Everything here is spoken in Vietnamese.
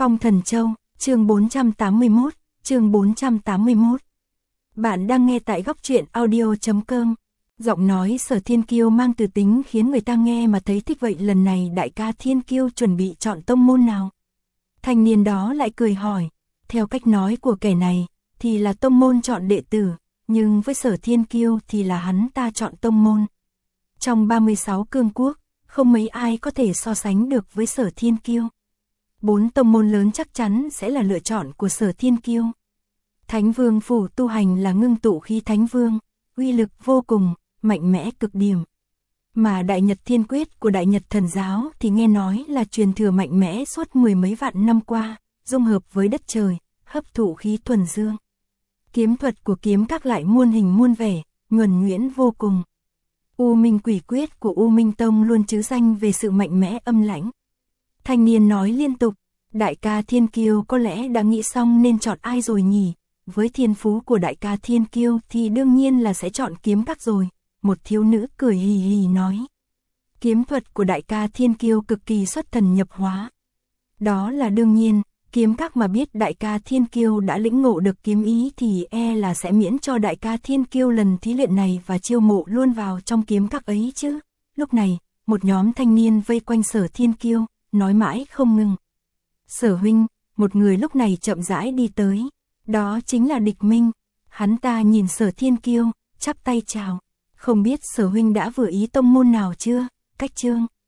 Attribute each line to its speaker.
Speaker 1: Phong Thần Châu, chương 481, chương 481. Bạn đang nghe tại góc truyện audio.com. Giọng nói Sở Thiên Kiêu mang từ tính khiến người ta nghe mà thấy thích, vậy lần này đại ca Thiên Kiêu chuẩn bị chọn tông môn nào? Thanh niên đó lại cười hỏi, theo cách nói của kẻ này, thì là tông môn chọn đệ tử, nhưng với Sở Thiên Kiêu thì là hắn ta chọn tông môn. Trong 36 cương quốc, không mấy ai có thể so sánh được với Sở Thiên Kiêu. 4 tông môn lớn chắc chắn sẽ là lựa chọn của Sở Thiên Kiêu. Thánh Vương Phủ tu hành là ngưng tụ khí Thánh Vương, uy lực vô cùng, mạnh mẽ cực điểm. Mà Đại Nhật Thiên Quyết của Đại Nhật Thần Giáo thì nghe nói là truyền thừa mạnh mẽ suốt mười mấy vạn năm qua, dung hợp với đất trời, hấp thụ khí thuần dương. Kiếm thuật của kiếm các lại muôn hình muôn vẻ, nhuần nhuyễn vô cùng. U Minh Quỷ Quyết của U Minh Tông luôn trứ danh về sự mạnh mẽ âm lãnh. Thanh niên nói liên tục, đại ca Thiên Kiêu có lẽ đã nghĩ xong nên chọn ai rồi nhỉ? Với thiên phú của đại ca Thiên Kiêu thì đương nhiên là sẽ chọn kiếm các rồi. Một thiếu nữ cười hì hì nói. Kiếm thuật của đại ca Thiên Kiêu cực kỳ xuất thần nhập hóa. Đó là đương nhiên, kiếm các mà biết đại ca Thiên Kiêu đã lĩnh ngộ được kiếm ý thì là sẽ miễn cho đại ca Thiên Kiêu lần thí luyện này và chiêu mộ luôn vào trong kiếm các ấy chứ. Lúc này, một nhóm thanh niên vây quanh Sở Thiên Kiêu, nói mãi không ngừng. Sở huynh, một người lúc này chậm rãi đi tới. Đó chính là Địch Minh. Hắn ta nhìn Sở Thiên Kiêu, chắp tay chào. Không biết Sở huynh đã vừa ý tông môn nào chưa? Cách chương.